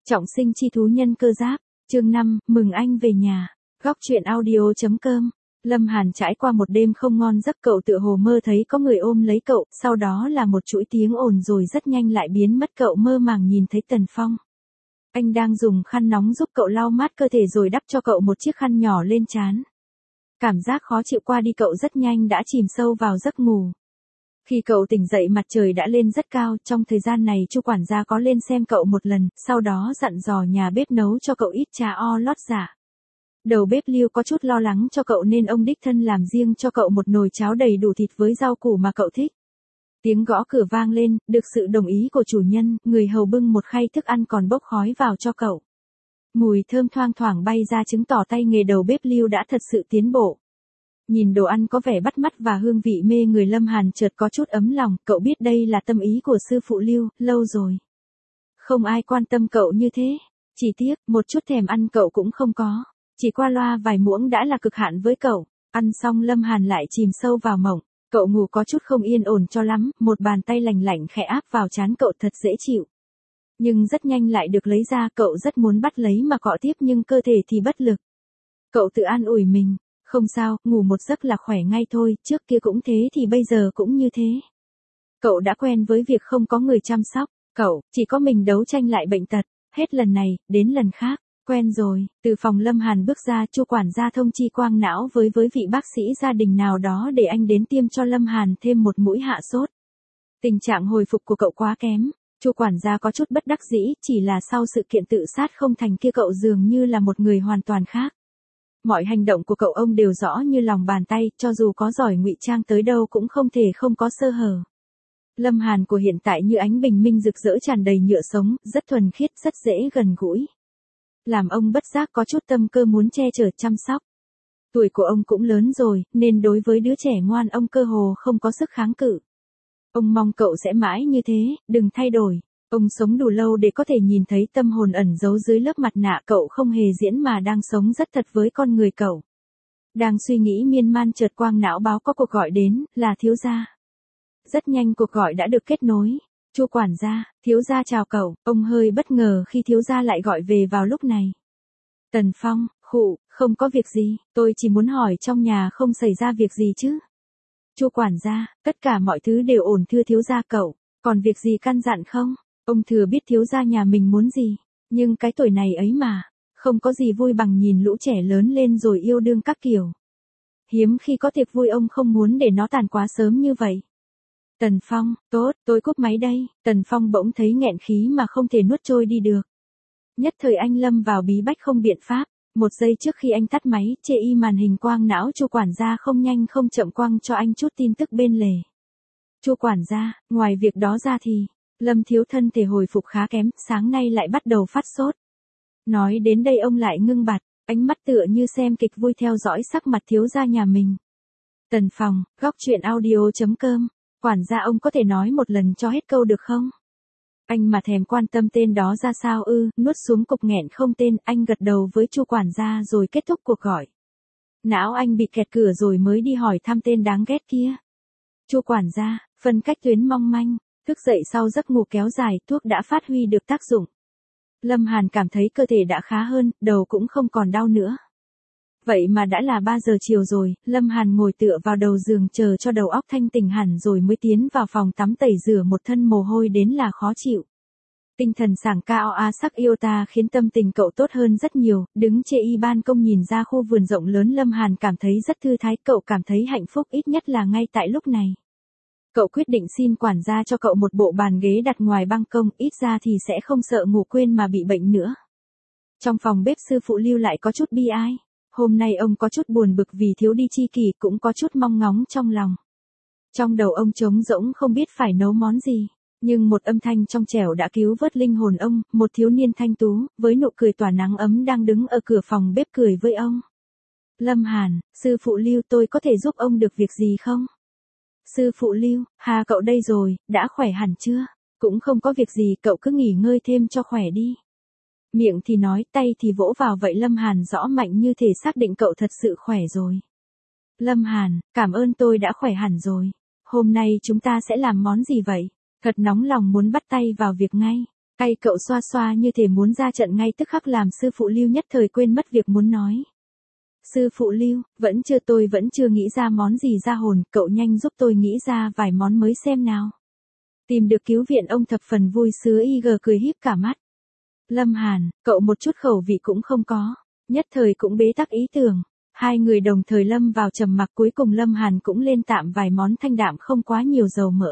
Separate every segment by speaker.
Speaker 1: Trọng sinh chi thú nhân cơ giáp, chương 5, mừng anh về nhà. Góc truyện audio.com. Lâm Hàn trải qua một đêm không ngon giấc, cậu tựa hồ mơ thấy có người ôm lấy cậu, sau đó là một chuỗi tiếng ồn rồi rất nhanh lại biến mất. Cậu mơ màng nhìn thấy Tần Phong. Anh đang dùng khăn nóng giúp cậu lau mát cơ thể rồi đắp cho cậu một chiếc khăn nhỏ lên trán. Cảm giác khó chịu qua đi, cậu rất nhanh đã chìm sâu vào giấc ngủ. Khi cậu tỉnh dậy mặt trời đã lên rất cao, trong thời gian này Chu quản gia có lên xem cậu một lần, sau đó dặn dò nhà bếp nấu cho cậu ít trà o lót dạ. Đầu bếp Lưu có chút lo lắng cho cậu nên ông đích thân làm riêng cho cậu một nồi cháo đầy đủ thịt với rau củ mà cậu thích. Tiếng gõ cửa vang lên, được sự đồng ý của chủ nhân, người hầu bưng một khay thức ăn còn bốc khói vào cho cậu. Mùi thơm thoang thoảng bay ra chứng tỏ tay nghề đầu bếp Lưu đã thật sự tiến bộ. Nhìn đồ ăn có vẻ bắt mắt và hương vị mê người, Lâm Hàn chợt có chút ấm lòng, cậu biết đây là tâm ý của sư phụ Lưu, lâu rồi. Không ai quan tâm cậu như thế, chỉ tiếc, một chút thèm ăn cậu cũng không có, chỉ qua loa vài muỗng đã là cực hạn với cậu. Ăn xong Lâm Hàn lại chìm sâu vào mộng, cậu ngủ có chút không yên ổn cho lắm, một bàn tay lành lạnh khẽ áp vào trán cậu thật dễ chịu. Nhưng rất nhanh lại được lấy ra, cậu rất muốn bắt lấy mà cọ tiếp nhưng cơ thể thì bất lực. Cậu tự an ủi mình. Không sao, ngủ một giấc là khỏe ngay thôi, trước kia cũng thế thì bây giờ cũng như thế. Cậu đã quen với việc không có người chăm sóc, cậu chỉ có mình đấu tranh lại bệnh tật, hết lần này, đến lần khác, quen rồi. Từ phòng Lâm Hàn bước ra, Chu quản gia thông chi quang não với vị bác sĩ gia đình nào đó để anh đến tiêm cho Lâm Hàn thêm một mũi hạ sốt. Tình trạng hồi phục của cậu quá kém, Chu quản gia có chút bất đắc dĩ, chỉ là sau sự kiện tự sát không thành kia cậu dường như là một người hoàn toàn khác. Mọi hành động của cậu ông đều rõ như lòng bàn tay, cho dù có giỏi ngụy trang tới đâu cũng không thể không có sơ hở. Lâm Hàn của hiện tại như ánh bình minh rực rỡ tràn đầy nhựa sống, rất thuần khiết, rất dễ gần gũi. Làm ông bất giác có chút tâm cơ muốn che chở chăm sóc. Tuổi của ông cũng lớn rồi, nên đối với đứa trẻ ngoan ông cơ hồ không có sức kháng cự. Ông mong cậu sẽ mãi như thế, đừng thay đổi. Ông sống đủ lâu để có thể nhìn thấy tâm hồn ẩn giấu dưới lớp mặt nạ, cậu không hề diễn mà đang sống rất thật với con người cậu. Đang suy nghĩ miên man chợt quang não báo có cuộc gọi đến, là thiếu gia. Rất nhanh cuộc gọi đã được kết nối. Chu quản gia, thiếu gia chào cậu. Ông hơi bất ngờ khi thiếu gia lại gọi về vào lúc này. Tần Phong, khụ, không có việc gì, tôi chỉ muốn hỏi trong nhà không xảy ra việc gì chứ. Chu quản gia, tất cả mọi thứ đều ổn thưa thiếu gia cậu, còn việc gì căn dặn không? Ông thừa biết thiếu gia nhà mình muốn gì, nhưng cái tuổi này ấy mà, không có gì vui bằng nhìn lũ trẻ lớn lên rồi yêu đương các kiểu. Hiếm khi có tiệc vui, ông không muốn để nó tàn quá sớm như vậy. Tần Phong, tốt, tôi cúp máy đây. Tần Phong bỗng thấy nghẹn khí mà không thể nuốt trôi đi được. Nhất thời anh lâm vào bí bách không biện pháp. Một giây trước khi anh tắt máy, chê y màn hình quang não Chu quản gia không nhanh không chậm quăng cho anh chút tin tức bên lề. Chu quản gia, ngoài việc đó ra thì Lâm thiếu thân thể hồi phục khá kém, sáng nay lại bắt đầu phát sốt. Nói đến đây ông lại ngưng bặt, ánh mắt tựa như xem kịch vui theo dõi sắc mặt thiếu gia nhà mình. Tần Phong, góc truyện audio.com. Quản gia ông có thể nói một lần cho hết câu được không? Anh mà thèm quan tâm tên đó ra sao ư? Nuốt xuống cục nghẹn không tên, anh gật đầu với Chu quản gia rồi kết thúc cuộc gọi. Não anh bị kẹt cửa rồi mới đi hỏi thăm tên đáng ghét kia. Chu quản gia, phân cách tuyến mong manh. Thức dậy sau giấc ngủ kéo dài, thuốc đã phát huy được tác dụng. Lâm Hàn cảm thấy cơ thể đã khá hơn, đầu cũng không còn đau nữa. Vậy mà đã là 3 giờ chiều rồi, Lâm Hàn ngồi tựa vào đầu giường chờ cho đầu óc thanh tỉnh hẳn rồi mới tiến vào phòng tắm tẩy rửa một thân mồ hôi đến là khó chịu. Tinh thần sảng cao a sắc yêu ta khiến tâm tình cậu tốt hơn rất nhiều, đứng trên y ban công nhìn ra khu vườn rộng lớn, Lâm Hàn cảm thấy rất thư thái, cậu cảm thấy hạnh phúc ít nhất là ngay tại lúc này. Cậu quyết định xin quản gia cho cậu một bộ bàn ghế đặt ngoài ban công, ít ra thì sẽ không sợ ngủ quên mà bị bệnh nữa. Trong phòng bếp sư phụ Lưu lại có chút bi ai. Hôm nay ông có chút buồn bực vì thiếu đi chi kỷ, cũng có chút mong ngóng trong lòng. Trong đầu ông trống rỗng không biết phải nấu món gì, nhưng một âm thanh trong trẻo đã cứu vớt linh hồn ông, một thiếu niên thanh tú, với nụ cười tỏa nắng ấm đang đứng ở cửa phòng bếp cười với ông. Lâm Hàn, sư phụ Lưu, tôi có thể giúp ông được việc gì không? Sư phụ Lưu, hà cậu đây rồi, đã khỏe hẳn chưa? Cũng không có việc gì, cậu cứ nghỉ ngơi thêm cho khỏe đi. Miệng thì nói, tay thì vỗ vào vậy. Lâm Hàn rõ mạnh như thể xác định cậu thật sự khỏe rồi. Lâm Hàn, cảm ơn, tôi đã khỏe hẳn rồi. Hôm nay chúng ta sẽ làm món gì vậy? Thật nóng lòng muốn bắt tay vào việc ngay. Tay cậu xoa xoa như thể muốn ra trận ngay tức khắc làm sư phụ Lưu nhất thời quên mất việc muốn nói. Sư phụ Lưu, tôi vẫn chưa nghĩ ra món gì ra hồn, cậu nhanh giúp tôi nghĩ ra vài món mới xem nào. Tìm được cứu viện ông thập phần vui sướng IG cười híp cả mắt. Lâm Hàn, cậu một chút khẩu vị cũng không có, nhất thời cũng bế tắc ý tưởng. Hai người đồng thời lâm vào trầm mặc, cuối cùng Lâm Hàn cũng lên tạm vài món thanh đạm không quá nhiều dầu mỡ.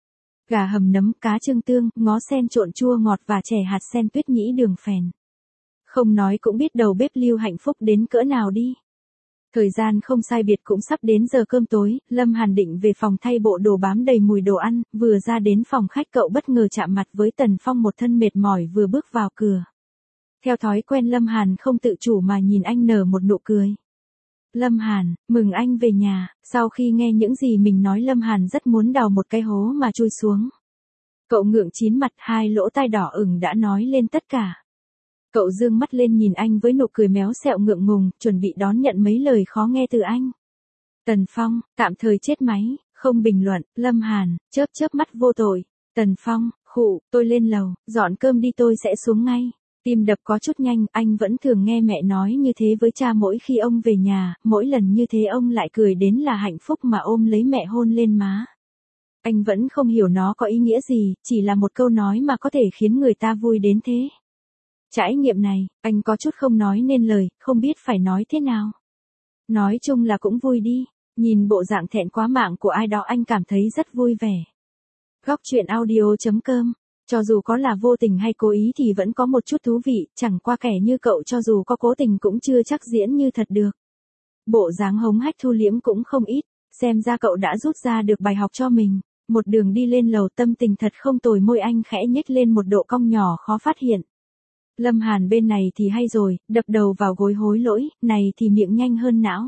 Speaker 1: Gà hầm nấm, cá trưng tương, ngó sen trộn chua ngọt và chè hạt sen tuyết nhĩ đường phèn. Không nói cũng biết đầu bếp Lưu hạnh phúc đến cỡ nào đi. Thời gian không sai biệt cũng sắp đến giờ cơm tối, Lâm Hàn định về phòng thay bộ đồ bám đầy mùi đồ ăn, vừa ra đến phòng khách cậu bất ngờ chạm mặt với Tần Phong một thân mệt mỏi vừa bước vào cửa. Theo thói quen Lâm Hàn không tự chủ mà nhìn anh nở một nụ cười. Lâm Hàn, mừng anh về nhà. Sau khi nghe những gì mình nói Lâm Hàn rất muốn đào một cái hố mà chui xuống. Cậu ngượng chín mặt, hai lỗ tai đỏ ửng đã nói lên tất cả. Cậu dương mắt lên nhìn anh với nụ cười méo xẹo ngượng ngùng, chuẩn bị đón nhận mấy lời khó nghe từ anh. Tần Phong, tạm thời chết máy, không bình luận. Lâm Hàn, chớp mắt vô tội. Tần Phong, khụ, tôi lên lầu, dọn cơm đi tôi sẽ xuống ngay. Tim đập có chút nhanh, anh vẫn thường nghe mẹ nói như thế với cha mỗi khi ông về nhà, mỗi lần như thế ông lại cười đến là hạnh phúc mà ôm lấy mẹ hôn lên má. Anh vẫn không hiểu nó có ý nghĩa gì, chỉ là một câu nói mà có thể khiến người ta vui đến thế. Trải nghiệm này, anh có chút không nói nên lời, không biết phải nói thế nào. Nói chung là cũng vui đi, nhìn bộ dạng thẹn quá mạng của ai đó anh cảm thấy rất vui vẻ. Góc truyện audio.com. Cho dù có là vô tình hay cố ý thì vẫn có một chút thú vị, chẳng qua kẻ như cậu cho dù có cố tình cũng chưa chắc diễn như thật được. Bộ dáng hống hách thu liễm cũng không ít, xem ra cậu đã rút ra được bài học cho mình. Một đường đi lên lầu tâm tình thật không tồi, môi anh khẽ nhếch lên một độ cong nhỏ khó phát hiện. Lâm Hàn bên này thì hay rồi, đập đầu vào gối hối lỗi, này thì miệng nhanh hơn não.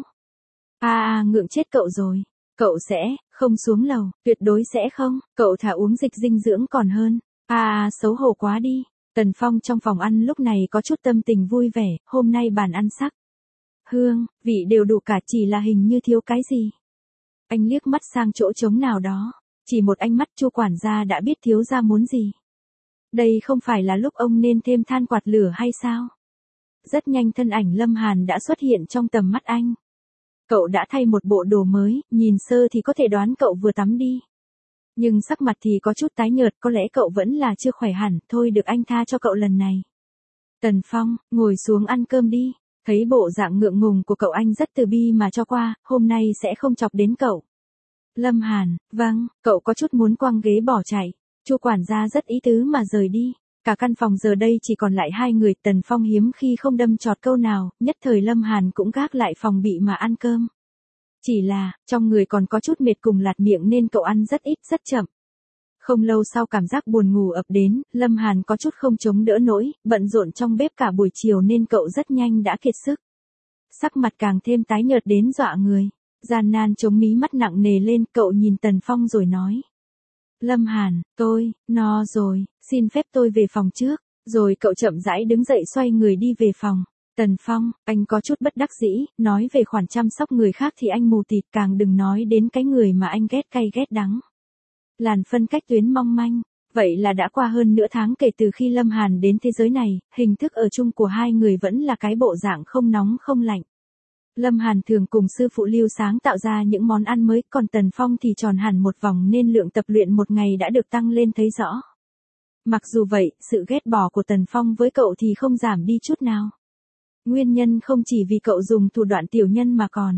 Speaker 1: Ngượng chết cậu rồi. Cậu sẽ, không xuống lầu, tuyệt đối sẽ không, cậu thả uống dịch dinh dưỡng còn hơn. Xấu hổ quá đi. Tần Phong trong phòng ăn lúc này có chút tâm tình vui vẻ, hôm nay bàn ăn sắc. Hương, vị đều đủ cả, chỉ là hình như thiếu cái gì. Anh liếc mắt sang chỗ trống nào đó, chỉ một ánh mắt Chu quản gia đã biết thiếu gia muốn gì. Đây không phải là lúc ông nên thêm than quạt lửa hay sao? Rất nhanh thân ảnh Lâm Hàn đã xuất hiện trong tầm mắt anh. Cậu đã thay một bộ đồ mới, nhìn sơ thì có thể đoán cậu vừa tắm đi. Nhưng sắc mặt thì có chút tái nhợt, có lẽ cậu vẫn là chưa khỏe hẳn, thôi được anh tha cho cậu lần này. Tần Phong, ngồi xuống ăn cơm đi. Thấy bộ dạng ngượng ngùng của cậu anh rất từ bi mà cho qua, hôm nay sẽ không chọc đến cậu. Lâm Hàn, vâng, cậu có chút muốn quăng ghế bỏ chạy. Chu quản gia rất ý tứ mà rời đi. Cả căn phòng giờ đây chỉ còn lại hai người, Tần Phong hiếm khi không đâm chọt câu nào, nhất thời Lâm Hàn cũng gác lại phòng bị mà ăn cơm. Chỉ là, trong người còn có chút mệt cùng lạt miệng nên cậu ăn rất ít, rất chậm. Không lâu sau cảm giác buồn ngủ ập đến, Lâm Hàn có chút không chống đỡ nổi, bận rộn trong bếp cả buổi chiều nên cậu rất nhanh đã kiệt sức. Sắc mặt càng thêm tái nhợt đến dọa người. Gian nan chống mí mắt nặng nề lên, cậu nhìn Tần Phong rồi nói. Lâm Hàn, no rồi, xin phép tôi về phòng trước. Rồi cậu chậm rãi đứng dậy xoay người đi về phòng. Tần Phong, anh có chút bất đắc dĩ, nói về khoản chăm sóc người khác thì anh mù tịt, càng đừng nói đến cái người mà anh ghét cay ghét đắng. Làn phân cách tuyến mong manh, vậy là đã qua hơn nửa tháng kể từ khi Lâm Hàn đến thế giới này, hình thức ở chung của hai người vẫn là cái bộ dạng không nóng không lạnh. Lâm Hàn thường cùng sư phụ Lưu sáng tạo ra những món ăn mới, còn Tần Phong thì tròn hẳn một vòng nên lượng tập luyện một ngày đã được tăng lên thấy rõ. Mặc dù vậy, sự ghét bỏ của Tần Phong với cậu thì không giảm đi chút nào. Nguyên nhân không chỉ vì cậu dùng thủ đoạn tiểu nhân mà còn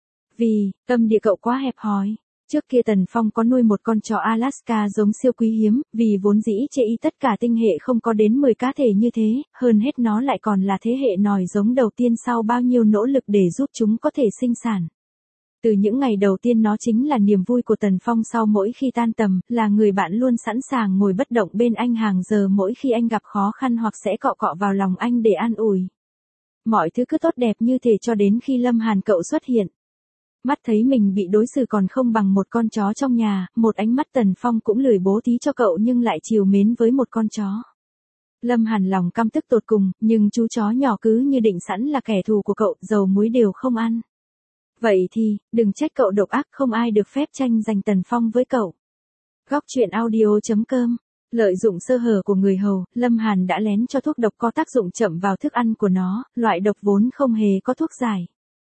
Speaker 1: vì tâm địa cậu quá hẹp hòi. Trước kia Tần Phong có nuôi một con chó Alaska giống siêu quý hiếm, vì vốn dĩ chê y tất cả tinh hệ không có đến 10 cá thể như thế, hơn hết nó lại còn là thế hệ nòi giống đầu tiên sau bao nhiêu nỗ lực để giúp chúng có thể sinh sản. Từ những ngày đầu tiên nó chính là niềm vui của Tần Phong, sau mỗi khi tan tầm, là người bạn luôn sẵn sàng ngồi bất động bên anh hàng giờ mỗi khi anh gặp khó khăn hoặc sẽ cọ cọ vào lòng anh để an ủi. Mọi thứ cứ tốt đẹp như thế cho đến khi Lâm Hàn cậu xuất hiện. Mắt thấy mình bị đối xử còn không bằng một con chó trong nhà, một ánh mắt Tần Phong cũng lười bố thí cho cậu nhưng lại trìu mến với một con chó. Lâm Hàn lòng căm tức tột cùng, nhưng chú chó nhỏ cứ như định sẵn là kẻ thù của cậu, dầu muối đều không ăn. Vậy thì, đừng trách cậu độc ác, không ai được phép tranh giành Tần Phong với cậu. Góc truyện audio.com Lợi dụng sơ hở của người hầu, Lâm Hàn đã lén cho thuốc độc có tác dụng chậm vào thức ăn của nó, loại độc vốn không hề có thuốc giải.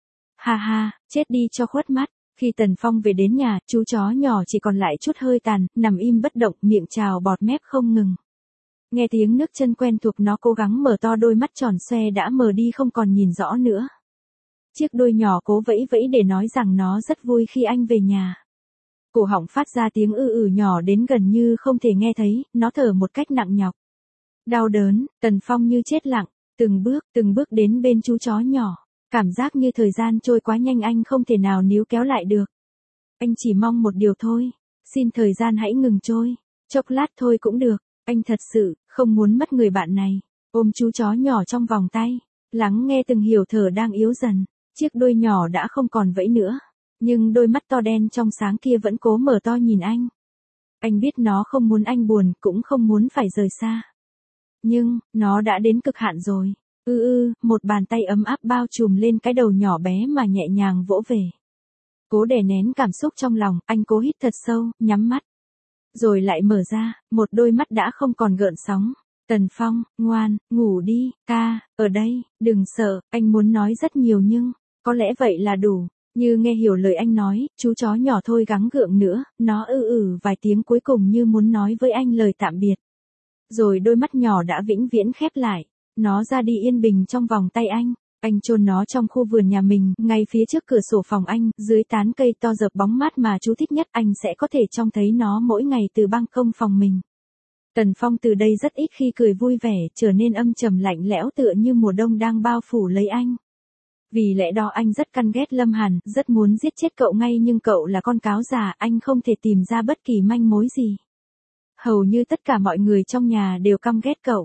Speaker 1: Ha ha, chết đi cho khuất mắt. Khi Tần Phong về đến nhà, chú chó nhỏ chỉ còn lại chút hơi tàn, nằm im bất động, miệng trào bọt mép không ngừng. Nghe tiếng nước chân quen thuộc, nó cố gắng mở to đôi mắt tròn xoe đã mờ đi không còn nhìn rõ nữa. Chiếc đuôi nhỏ cố vẫy vẫy để nói rằng nó rất vui khi anh về nhà. Cổ họng phát ra tiếng nhỏ đến gần như không thể nghe thấy, nó thở một cách nặng nhọc. Đau đớn, Tần Phong như chết lặng, từng bước đến bên chú chó nhỏ. Cảm giác như thời gian trôi quá nhanh, anh không thể nào níu kéo lại được. Anh chỉ mong một điều thôi, xin thời gian hãy ngừng trôi, chốc lát thôi cũng được, anh thật sự không muốn mất người bạn này. Ôm chú chó nhỏ trong vòng tay, lắng nghe từng hiểu thở đang yếu dần, chiếc đuôi nhỏ đã không còn vẫy nữa, nhưng đôi mắt to đen trong sáng kia vẫn cố mở to nhìn anh. Anh biết nó không muốn anh buồn, cũng không muốn phải rời xa. Nhưng, nó đã đến cực hạn rồi. Một bàn tay ấm áp bao trùm lên cái đầu nhỏ bé mà nhẹ nhàng vỗ về. Cố đè nén cảm xúc trong lòng, anh cố hít thật sâu, nhắm mắt. Rồi lại mở ra, một đôi mắt đã không còn gợn sóng. Tần Phong, ngoan, ngủ đi, ca, ở đây, đừng sợ, anh muốn nói rất nhiều nhưng, có lẽ vậy là đủ. Như nghe hiểu lời anh nói, chú chó nhỏ thôi gắng gượng nữa, nó vài tiếng cuối cùng như muốn nói với anh lời tạm biệt. Rồi đôi mắt nhỏ đã vĩnh viễn khép lại. Nó ra đi yên bình trong vòng tay anh chôn nó trong khu vườn nhà mình, ngay phía trước cửa sổ phòng anh, dưới tán cây to dợp bóng mát mà chú thích nhất, anh sẽ có thể trông thấy nó mỗi ngày từ ban công phòng mình. Tần Phong từ đây rất ít khi cười vui vẻ, trở nên âm trầm lạnh lẽo tựa như mùa đông đang bao phủ lấy anh. Vì lẽ đó anh rất căm ghét Lâm Hàn, rất muốn giết chết cậu ngay, nhưng cậu là con cáo già, anh không thể tìm ra bất kỳ manh mối gì. Hầu như tất cả mọi người trong nhà đều căm ghét cậu.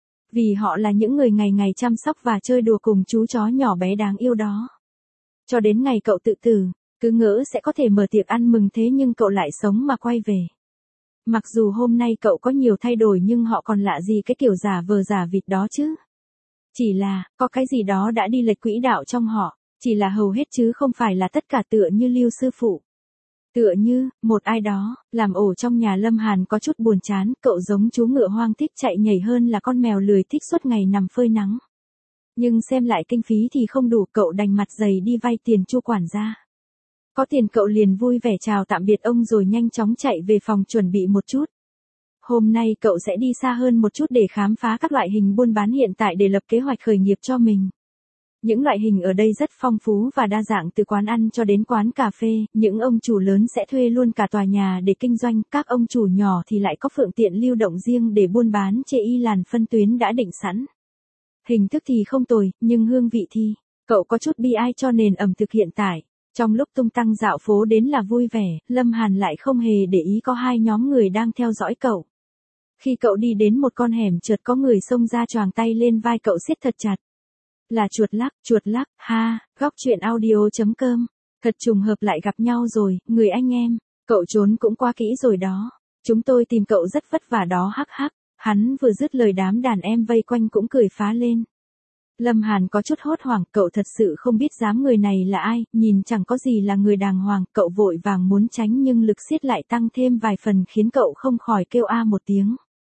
Speaker 1: Vì họ là những người ngày ngày chăm sóc và chơi đùa cùng chú chó nhỏ bé đáng yêu đó. Cho đến ngày cậu tự tử, cứ ngỡ sẽ có thể mở tiệc ăn mừng, thế nhưng cậu lại sống mà quay về. Mặc dù hôm nay cậu có nhiều thay đổi nhưng họ còn lạ gì cái kiểu giả vờ giả vịt đó chứ. Chỉ là, có cái gì đó đã đi lệch quỹ đạo trong họ, chỉ là hầu hết chứ không phải là tất cả, tựa như Lưu sư phụ. Tựa như, một ai đó, làm ổ trong nhà Lâm Hàn có chút buồn chán, cậu giống chú ngựa hoang thích chạy nhảy hơn là con mèo lười thích suốt ngày nằm phơi nắng. Nhưng xem lại kinh phí thì không đủ, cậu đành mặt dày đi vay tiền chu quản gia. Có tiền cậu liền vui vẻ chào tạm biệt ông rồi nhanh chóng chạy về phòng chuẩn bị một chút. Hôm nay cậu sẽ đi xa hơn một chút để khám phá các loại hình buôn bán hiện tại để lập kế hoạch khởi nghiệp cho mình. Những loại hình ở đây rất phong phú và đa dạng, từ quán ăn cho đến quán cà phê, những ông chủ lớn sẽ thuê luôn cả tòa nhà để kinh doanh, các ông chủ nhỏ thì lại có phương tiện lưu động riêng để buôn bán trên làn phân tuyến đã định sẵn. Hình thức thì không tồi, nhưng hương vị thì, cậu có chút bi ai cho nền ẩm thực hiện tại. Trong lúc tung tăng dạo phố đến là vui vẻ, Lâm Hàn lại không hề để ý có hai nhóm người đang theo dõi cậu. Khi cậu đi đến một con hẻm, chợt có người xông ra choàng tay lên vai cậu siết thật chặt. Là chuột lắc, ha, góc truyện audio.com. Thật trùng hợp lại gặp nhau rồi, người anh em, cậu trốn cũng quá kỹ rồi đó. Chúng tôi tìm cậu rất vất vả đó, hắc hắc. Hắn vừa dứt lời đám đàn em vây quanh cũng cười phá lên. Lâm Hàn có chút hốt hoảng, cậu thật sự không biết dám người này là ai, nhìn chẳng có gì là người đàng hoàng, cậu vội vàng muốn tránh nhưng lực siết lại tăng thêm vài phần khiến cậu không khỏi kêu a một tiếng.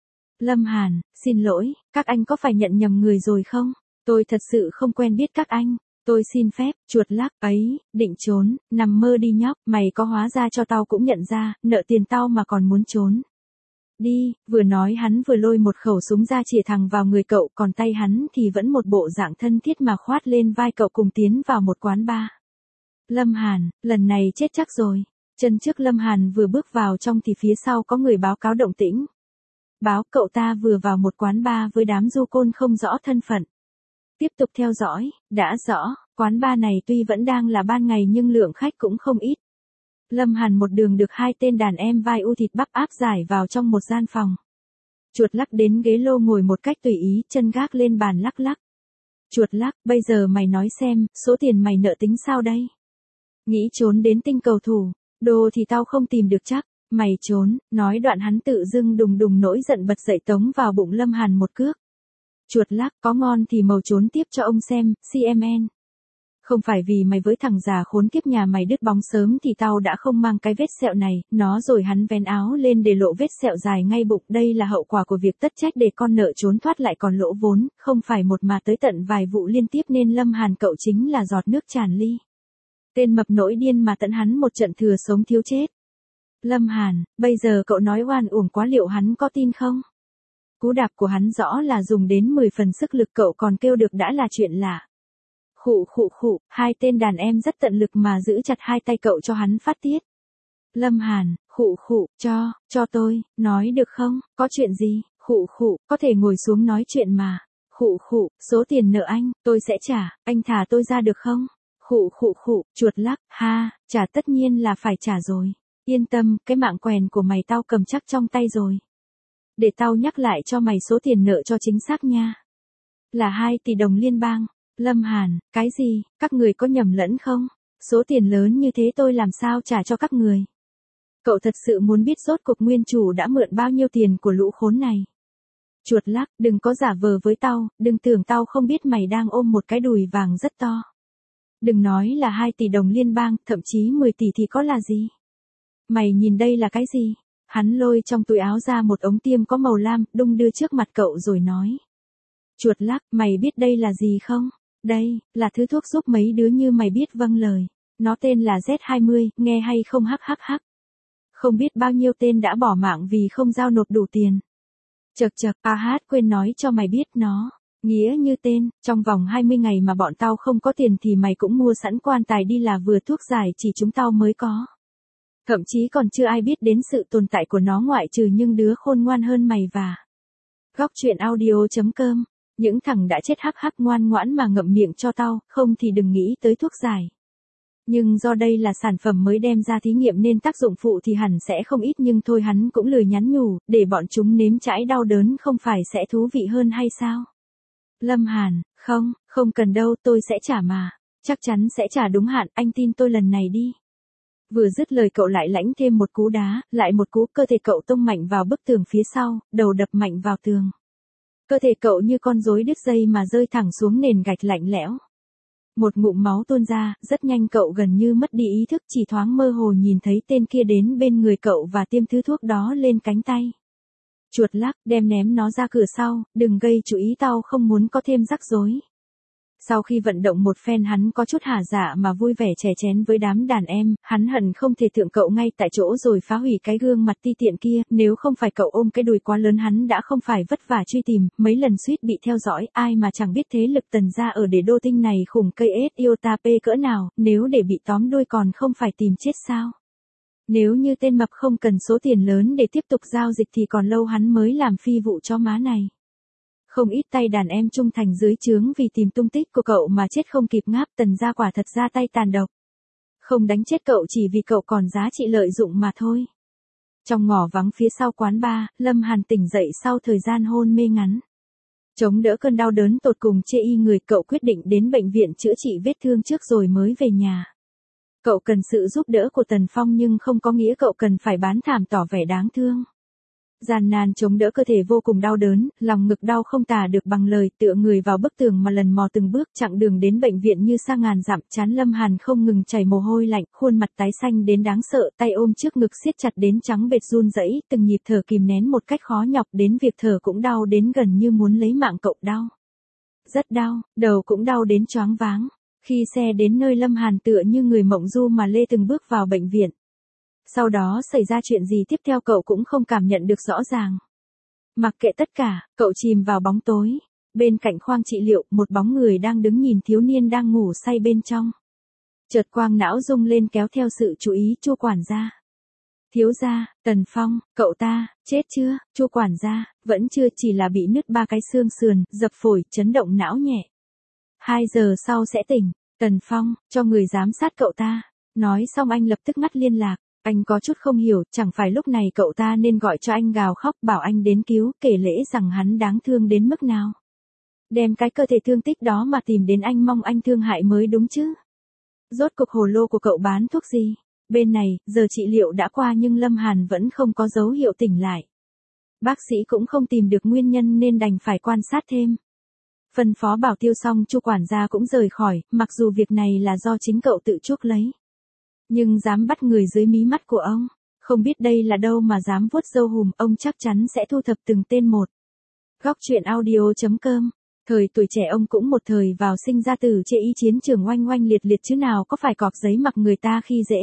Speaker 1: Lâm Hàn, xin lỗi, các anh có phải nhận nhầm người rồi không? Tôi thật sự không quen biết các anh. Tôi xin phép, chuột lắc, ấy, định trốn, nằm mơ đi nhóc, mày có hóa ra cho tao cũng nhận ra, nợ tiền tao mà còn muốn trốn. Đi, vừa nói hắn vừa lôi một khẩu súng ra chĩa thẳng vào người cậu, còn tay hắn thì vẫn một bộ dạng thân thiết mà khoát lên vai cậu cùng tiến vào một quán bar. Lâm Hàn, lần này chết chắc rồi. Chân trước Lâm Hàn vừa bước vào trong thì phía sau có người báo cáo động tĩnh. Báo cậu ta vừa vào một quán bar với đám du côn không rõ thân phận. Tiếp tục theo dõi, đã rõ, quán bar này tuy vẫn đang là ban ngày nhưng lượng khách cũng không ít. Lâm Hàn một đường được hai tên đàn em vai u thịt bắp áp giải vào trong một gian phòng. Chuột lắc đến ghế lô ngồi một cách tùy ý, chân gác lên bàn lắc lắc. Chuột lắc, bây giờ mày nói xem, số tiền mày nợ tính sao đây? Nghĩ trốn đến Tinh Cầu Thủ, đồ thì tao không tìm được chắc, mày trốn, nói đoạn hắn tự dưng đùng đùng nổi giận bật dậy tống vào bụng Lâm Hàn một cước. Chuột lắc, có ngon thì màu trốn tiếp cho ông xem, CMN. Không phải vì mày với thằng già khốn kiếp nhà mày đứt bóng sớm thì tao đã không mang cái vết sẹo này, nó rồi hắn vén áo lên để lộ vết sẹo dài ngay bụng. Đây là hậu quả của việc tất trách để con nợ trốn thoát lại còn lỗ vốn, không phải một mà tới tận vài vụ liên tiếp nên Lâm Hàn cậu chính là giọt nước tràn ly. Tên mập nổi điên mà tận hắn một trận thừa sống thiếu chết. Lâm Hàn, bây giờ cậu nói oan uổng quá liệu hắn có tin không? Cú đạp của hắn rõ là dùng đến 10 phần sức lực cậu còn kêu được đã là chuyện lạ. Khụ, hai tên đàn em rất tận lực mà giữ chặt hai tay cậu cho hắn phát tiết. Lâm Hàn, khụ, cho tôi, nói được không, có chuyện gì, khụ, có thể ngồi xuống nói chuyện mà. Khụ, số tiền nợ anh, tôi sẽ trả, anh thả tôi ra được không? Khụ, chuột lắc, ha, trả tất nhiên là phải trả rồi. Yên tâm, cái mạng quèn của mày tao cầm chắc trong tay rồi. Để tao nhắc lại cho mày số tiền nợ cho chính xác nha. Là 2 tỷ đồng liên bang. Lâm Hàn, cái gì, các người có nhầm lẫn không? Số tiền lớn như thế tôi làm sao trả cho các người? Cậu thật sự muốn biết rốt cuộc nguyên chủ đã mượn bao nhiêu tiền của lũ khốn này? Chuột lắc, đừng có giả vờ với tao, đừng tưởng tao không biết mày đang ôm một cái đùi vàng rất to. Đừng nói là 2 tỷ đồng liên bang, thậm chí 10 tỷ thì có là gì? Mày nhìn đây là cái gì? Hắn lôi trong túi áo ra một ống tiêm có màu lam, đung đưa trước mặt cậu rồi nói. Chuột lắc, mày biết đây là gì không? Đây, là thứ thuốc giúp mấy đứa như mày biết vâng lời. Nó tên là Z20, nghe hay không hắc. Không biết bao nhiêu tên đã bỏ mạng vì không giao nộp đủ tiền. Chậc, quên nói cho mày biết nó. Nghĩa như tên, trong vòng 20 ngày mà bọn tao không có tiền thì mày cũng mua sẵn quan tài đi là vừa thuốc giải chỉ chúng tao mới có. Thậm chí còn chưa ai biết đến sự tồn tại của nó ngoại trừ những đứa khôn ngoan hơn mày và. Góc truyện audio.com. Những thằng đã chết hắc ngoan ngoãn mà ngậm miệng cho tao, không thì đừng nghĩ tới thuốc giải. Nhưng do đây là sản phẩm mới đem ra thí nghiệm nên tác dụng phụ thì hẳn sẽ không ít nhưng thôi hắn cũng lười nhắn nhủ, để bọn chúng nếm trải đau đớn không phải sẽ thú vị hơn hay sao? Lâm Hàn, không cần đâu tôi sẽ trả mà, chắc chắn sẽ trả đúng hạn, anh tin tôi lần này đi. Vừa dứt lời cậu lại lãnh thêm một cú đá, lại một cú cơ thể cậu tông mạnh vào bức tường phía sau, đầu đập mạnh vào tường. Cơ thể cậu như con rối đứt dây mà rơi thẳng xuống nền gạch lạnh lẽo. Một ngụm máu tuôn ra, rất nhanh cậu gần như mất đi ý thức chỉ thoáng mơ hồ nhìn thấy tên kia đến bên người cậu và tiêm thứ thuốc đó lên cánh tay. Chuột lắc, đem ném nó ra cửa sau, đừng gây chú ý tao không muốn có thêm rắc rối. Sau khi vận động một phen hắn có chút hả dạ mà vui vẻ chè chén với đám đàn em, hắn hận không thể thượng cậu ngay tại chỗ rồi phá hủy cái gương mặt ti tiện kia, nếu không phải cậu ôm cái đùi quá lớn hắn đã không phải vất vả truy tìm, mấy lần suýt bị theo dõi, ai mà chẳng biết thế lực Tần gia ở để đô tinh này khủng cây ết iota p cỡ nào, nếu để bị tóm đuôi còn không phải tìm chết sao. Nếu như tên mập không cần số tiền lớn để tiếp tục giao dịch thì còn lâu hắn mới làm phi vụ cho má này. Không ít tay đàn em trung thành dưới trướng vì tìm tung tích của cậu mà chết không kịp ngáp, Tần gia quả thật ra tay tàn độc. Không đánh chết cậu chỉ vì cậu còn giá trị lợi dụng mà thôi. Trong ngõ vắng phía sau quán bar, Lâm Hàn tỉnh dậy sau thời gian hôn mê ngắn. Chống đỡ cơn đau đớn tột cùng chê y người cậu quyết định đến bệnh viện chữa trị vết thương trước rồi mới về nhà. Cậu cần sự giúp đỡ của Tần Phong nhưng không có nghĩa cậu cần phải bán thảm tỏ vẻ đáng thương. Gian nan chống đỡ cơ thể vô cùng đau đớn, lòng ngực đau không tả được bằng lời, tựa người vào bức tường mà lần mò từng bước, chặng đường đến bệnh viện như xa ngàn dặm, trán Lâm Hàn không ngừng chảy mồ hôi lạnh, khuôn mặt tái xanh đến đáng sợ, tay ôm trước ngực siết chặt đến trắng bệch run rẩy, từng nhịp thở kìm nén một cách khó nhọc, đến việc thở cũng đau đến gần như muốn lấy mạng cậu đau. Rất đau, đầu cũng đau đến choáng váng. Khi xe đến nơi Lâm Hàn tựa như người mộng du mà lê từng bước vào bệnh viện. Sau đó xảy ra chuyện gì tiếp theo cậu cũng không cảm nhận được rõ ràng. Mặc kệ tất cả, cậu chìm vào bóng tối. Bên cạnh khoang trị liệu, một bóng người đang đứng nhìn thiếu niên đang ngủ say bên trong. Chợt quang não rung lên kéo theo sự chú ý Chu quản gia. Thiếu gia, Tần Phong, cậu ta, chết chưa? Chu quản gia, vẫn chưa, chỉ là bị nứt 3 cái xương sườn, dập phổi, chấn động não nhẹ. 2 giờ sau sẽ tỉnh. Tần Phong, cho người giám sát cậu ta. Nói xong anh lập tức ngắt liên lạc. Anh có chút không hiểu, chẳng phải lúc này cậu ta nên gọi cho anh gào khóc bảo anh đến cứu, kể lễ rằng hắn đáng thương đến mức nào. Đem cái cơ thể thương tích đó mà tìm đến anh mong anh thương hại mới đúng chứ. Rốt cuộc hồ lô của cậu bán thuốc gì? Bên này, giờ trị liệu đã qua nhưng Lâm Hàn vẫn không có dấu hiệu tỉnh lại. Bác sĩ cũng không tìm được nguyên nhân nên đành phải quan sát thêm. Phân phó bảo tiêu xong Chu quản gia cũng rời khỏi, mặc dù việc này là do chính cậu tự chuốc lấy. Nhưng dám bắt người dưới mí mắt của ông, không biết đây là đâu mà dám vuốt râu hùm, ông chắc chắn sẽ thu thập từng tên một. Góc truyện audio.com. Thời tuổi trẻ ông cũng một thời vào sinh ra tử chê ý chiến trường oanh oanh liệt liệt chứ nào có phải cọp giấy mặc người ta khi dễ.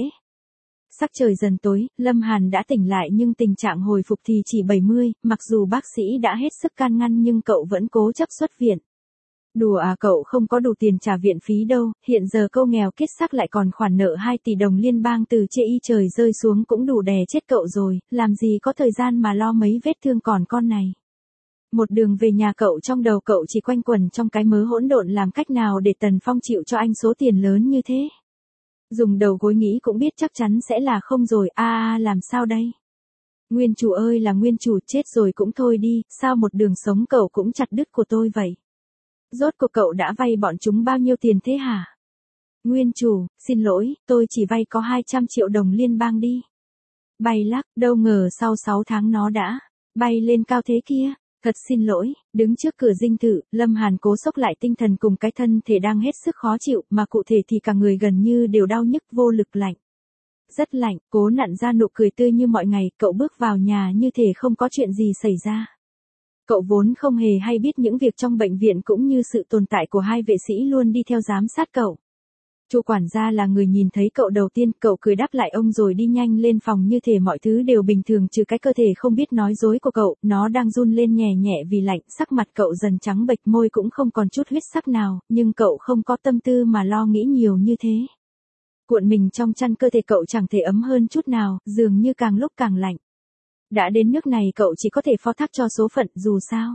Speaker 1: Sắc trời dần tối, Lâm Hàn đã tỉnh lại nhưng tình trạng hồi phục thì chỉ 70, mặc dù bác sĩ đã hết sức can ngăn nhưng cậu vẫn cố chấp xuất viện. Đùa à, cậu không có đủ tiền trả viện phí đâu, hiện giờ câu nghèo kiết xác lại còn khoản nợ 2 tỷ đồng liên bang từ chê y trời rơi xuống cũng đủ đè chết cậu rồi, làm gì có thời gian mà lo mấy vết thương còn con này. Một đường về nhà cậu trong đầu cậu chỉ quanh quẩn trong cái mớ hỗn độn làm cách nào để Tần Phong chịu cho anh số tiền lớn như thế. Dùng đầu gối nghĩ cũng biết chắc chắn sẽ là không rồi, làm sao đây? Nguyên chủ ơi là nguyên chủ, chết rồi cũng thôi đi, sao một đường sống cậu cũng chặt đứt của tôi vậy? Rốt cuộc cậu đã vay bọn chúng bao nhiêu tiền thế hả? Nguyên chủ, xin lỗi, tôi chỉ vay có 200 triệu đồng liên bang đi. Bay lắc, đâu ngờ sau 6 tháng nó đã bay lên cao thế kia. Thật xin lỗi, đứng trước cửa dinh thự, Lâm Hàn cố xốc lại tinh thần cùng cái thân thể đang hết sức khó chịu, mà cụ thể thì cả người gần như đều đau nhức vô lực lạnh. Rất lạnh, cố nặn ra nụ cười tươi như mọi ngày, cậu bước vào nhà như thể không có chuyện gì xảy ra. Cậu vốn không hề hay biết những việc trong bệnh viện cũng như sự tồn tại của hai vệ sĩ luôn đi theo giám sát cậu. Chu quản gia là người nhìn thấy cậu đầu tiên, cậu cười đáp lại ông rồi đi nhanh lên phòng như thể mọi thứ đều bình thường trừ cái cơ thể không biết nói dối của cậu, nó đang run lên nhẹ nhẹ vì lạnh, sắc mặt cậu dần trắng bệch, môi cũng không còn chút huyết sắc nào, nhưng cậu không có tâm tư mà lo nghĩ nhiều như thế. Cuộn mình trong chăn, cơ thể cậu chẳng thể ấm hơn chút nào, dường như càng lúc càng lạnh. Đã đến nước này cậu chỉ có thể phó thác cho số phận, dù sao.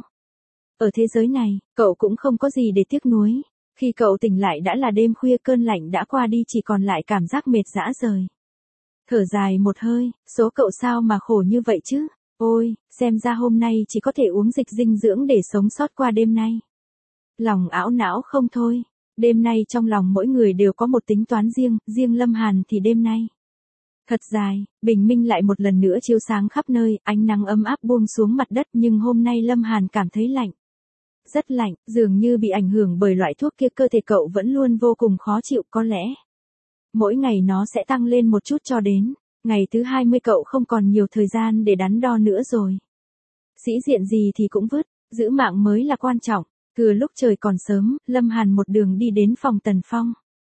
Speaker 1: Ở thế giới này, cậu cũng không có gì để tiếc nuối. Khi cậu tỉnh lại đã là đêm khuya, cơn lạnh đã qua đi, chỉ còn lại cảm giác mệt rã rời. Thở dài một hơi, số cậu sao mà khổ như vậy chứ? Ôi, xem ra hôm nay chỉ có thể uống dịch dinh dưỡng để sống sót qua đêm nay. Lòng ảo não không thôi. Đêm nay trong lòng mỗi người đều có một tính toán riêng, riêng Lâm Hàn thì đêm nay thật dài, bình minh lại một lần nữa chiếu sáng khắp nơi, ánh nắng ấm áp buông xuống mặt đất, nhưng hôm nay Lâm Hàn cảm thấy lạnh. Rất lạnh, dường như bị ảnh hưởng bởi loại thuốc kia, cơ thể cậu vẫn luôn vô cùng khó chịu, có lẽ mỗi ngày nó sẽ tăng lên một chút cho đến ngày thứ 20 cậu không còn nhiều thời gian để đắn đo nữa rồi. Sĩ diện gì thì cũng vứt, giữ mạng mới là quan trọng. Thừa lúc trời còn sớm, Lâm Hàn một đường đi đến phòng Tần Phong.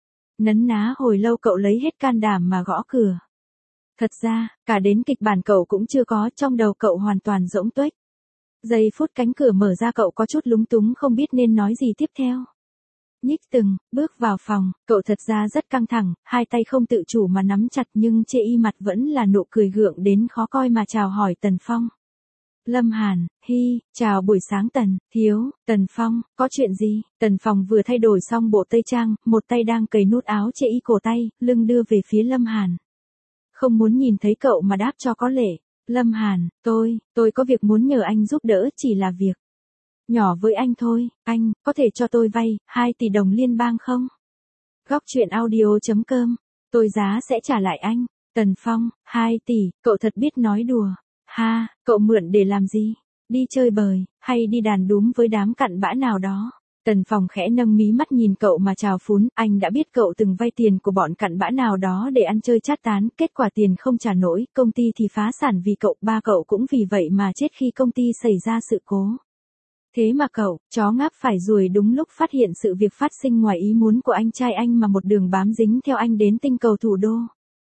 Speaker 1: Nấn ná hồi lâu cậu lấy hết can đảm mà gõ cửa. Thật ra, cả đến kịch bản cậu cũng chưa có, trong đầu cậu hoàn toàn rỗng tuếch. Giây phút cánh cửa mở ra cậu có chút lúng túng không biết nên nói gì tiếp theo. Nhích từng bước vào phòng, cậu thật ra rất căng thẳng, hai tay không tự chủ mà nắm chặt, nhưng chê y mặt vẫn là nụ cười gượng đến khó coi mà chào hỏi Tần Phong. Lâm Hàn, chào buổi sáng Tần Phong, có chuyện gì? Tần Phong vừa thay đổi xong bộ tây trang, một tay đang cầy nút áo chê y cổ tay, lưng đưa về phía Lâm Hàn. Không muốn nhìn thấy cậu mà đáp cho có lễ. Lâm Hàn, tôi có việc muốn nhờ anh giúp đỡ, chỉ là việc nhỏ với anh thôi, anh có thể cho tôi vay 2 tỷ đồng liên bang không? Góc truyện audio.com, tôi giá sẽ trả lại anh. Tần Phong, 2 tỷ, cậu thật biết nói đùa. Ha, cậu mượn để làm gì? Đi chơi bời, hay đi đàn đúm với đám cặn bã nào đó? Tần Phong khẽ nâng mí mắt nhìn cậu mà trào phúng, anh đã biết cậu từng vay tiền của bọn cặn bã nào đó để ăn chơi chát tán, kết quả tiền không trả nổi, công ty thì phá sản vì cậu, ba cậu cũng vì vậy mà chết khi công ty xảy ra sự cố. Thế mà cậu, chó ngáp phải ruồi, đúng lúc phát hiện sự việc phát sinh ngoài ý muốn của anh trai anh mà một đường bám dính theo anh đến tinh cầu thủ đô.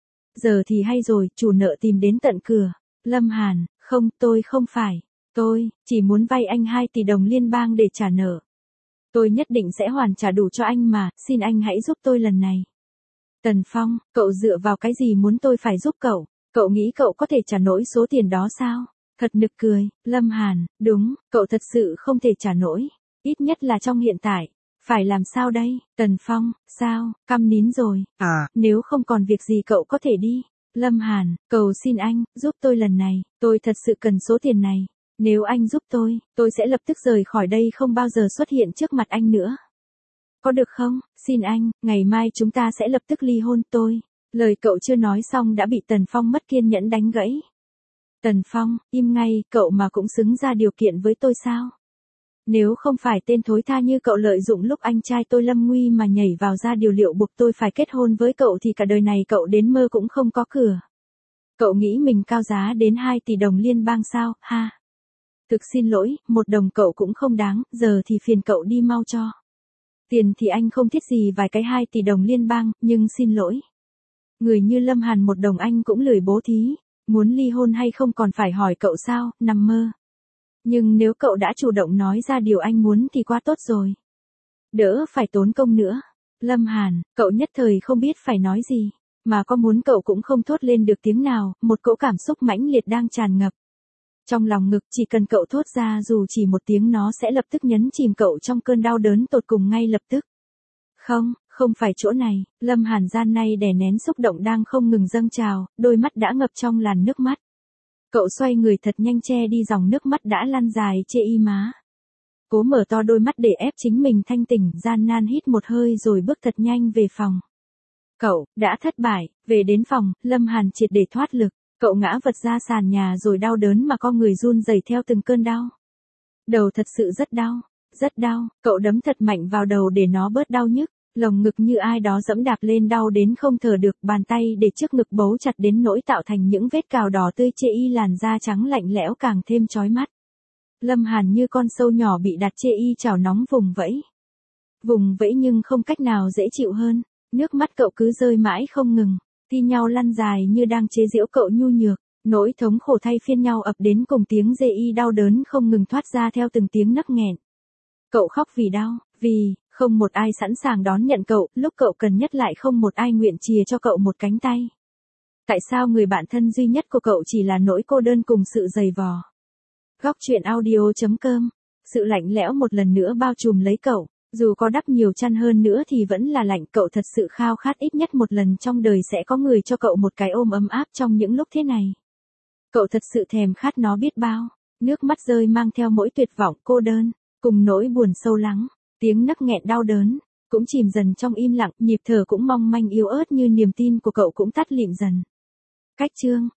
Speaker 1: Giờ thì hay rồi, chủ nợ tìm đến tận cửa. Lâm Hàn, không, tôi không phải. Tôi chỉ muốn vay anh 2 tỷ đồng liên bang để trả nợ. Tôi nhất định sẽ hoàn trả đủ cho anh mà, xin anh hãy giúp tôi lần này. Tần Phong, cậu dựa vào cái gì muốn tôi phải giúp cậu? Cậu nghĩ cậu có thể trả nổi số tiền đó sao? Thật nực cười. Lâm Hàn, đúng, cậu thật sự không thể trả nổi. Ít nhất là trong hiện tại. Phải làm sao đây? Tần Phong, sao, câm nín rồi? Nếu không còn việc gì cậu có thể đi. Lâm Hàn, cầu xin anh, giúp tôi lần này, tôi thật sự cần số tiền này. Nếu anh giúp tôi sẽ lập tức rời khỏi đây, không bao giờ xuất hiện trước mặt anh nữa. Có được không? Xin anh, ngày mai chúng ta sẽ lập tức ly hôn. Lời cậu chưa nói xong đã bị Tần Phong mất kiên nhẫn đánh gãy. Tần Phong, im ngay, cậu mà cũng xứng ra điều kiện với tôi sao? Nếu không phải tên thối tha như cậu lợi dụng lúc anh trai tôi lâm nguy mà nhảy vào ra điều liệu buộc tôi phải kết hôn với cậu thì cả đời này cậu đến mơ cũng không có cửa. Cậu nghĩ mình cao giá đến 2 tỷ đồng liên bang sao, ha? Thực xin lỗi, 1 đồng cậu cũng không đáng, giờ thì phiền cậu đi mau cho. Tiền thì anh không thiết gì vài cái 2 tỷ đồng liên bang, nhưng xin lỗi. Người như Lâm Hàn 1 đồng anh cũng lười bố thí, muốn ly hôn hay không còn phải hỏi cậu sao, nằm mơ. Nhưng nếu cậu đã chủ động nói ra điều anh muốn thì quá tốt rồi. Đỡ phải tốn công nữa. Lâm Hàn, cậu nhất thời không biết phải nói gì, mà có muốn cậu cũng không thốt lên được tiếng nào, một cỗ cảm xúc mãnh liệt đang tràn ngập. Trong lòng ngực chỉ cần cậu thốt ra dù chỉ một tiếng nó sẽ lập tức nhấn chìm cậu trong cơn đau đớn tột cùng ngay lập tức. Không, không phải chỗ này, Lâm Hàn gian nay đè nén xúc động đang không ngừng dâng trào, đôi mắt đã ngập trong làn nước mắt. Cậu xoay người thật nhanh che đi dòng nước mắt đã lăn dài trên y má. Cố mở to đôi mắt để ép chính mình thanh tỉnh, gian nan hít một hơi rồi bước thật nhanh về phòng. Cậu, đã thất bại, về đến phòng, Lâm Hàn triệt để thoát lực. Cậu ngã vật ra sàn nhà rồi đau đớn mà con người run rẩy theo từng cơn đau. Đầu thật sự rất đau, cậu đấm thật mạnh vào đầu để nó bớt đau nhức, lồng ngực như ai đó giẫm đạp lên đau đến không thở được, bàn tay để trước ngực bấu chặt đến nỗi tạo thành những vết cào đỏ tươi chê y, làn da trắng lạnh lẽo càng thêm chói mắt. Lâm Hàn như con sâu nhỏ bị đặt chê y chảo nóng vùng vẫy nhưng không cách nào dễ chịu hơn, nước mắt cậu cứ rơi mãi không ngừng. Thi nhau lăn dài như đang chế giễu cậu nhu nhược, nỗi thống khổ thay phiên nhau ập đến cùng tiếng dê y đau đớn không ngừng thoát ra theo từng tiếng nấc nghẹn. Cậu khóc vì đau, vì không một ai sẵn sàng đón nhận cậu, lúc cậu cần nhất lại không một ai nguyện chìa cho cậu một cánh tay. Tại sao người bạn thân duy nhất của cậu chỉ là nỗi cô đơn cùng sự dày vò? Góc truyện audio.com. Sự lạnh lẽo một lần nữa bao trùm lấy cậu. Dù có đắp nhiều chăn hơn nữa thì vẫn là lạnh, cậu thật sự khao khát ít nhất một lần trong đời sẽ có người cho cậu một cái ôm ấm áp trong những lúc thế này. Cậu thật sự thèm khát nó biết bao. Nước mắt rơi mang theo mỗi tuyệt vọng cô đơn, cùng nỗi buồn sâu lắng, tiếng nấc nghẹn đau đớn, cũng chìm dần trong im lặng, nhịp thở cũng mong manh yếu ớt như niềm tin của cậu cũng tắt lịm dần. Cách chương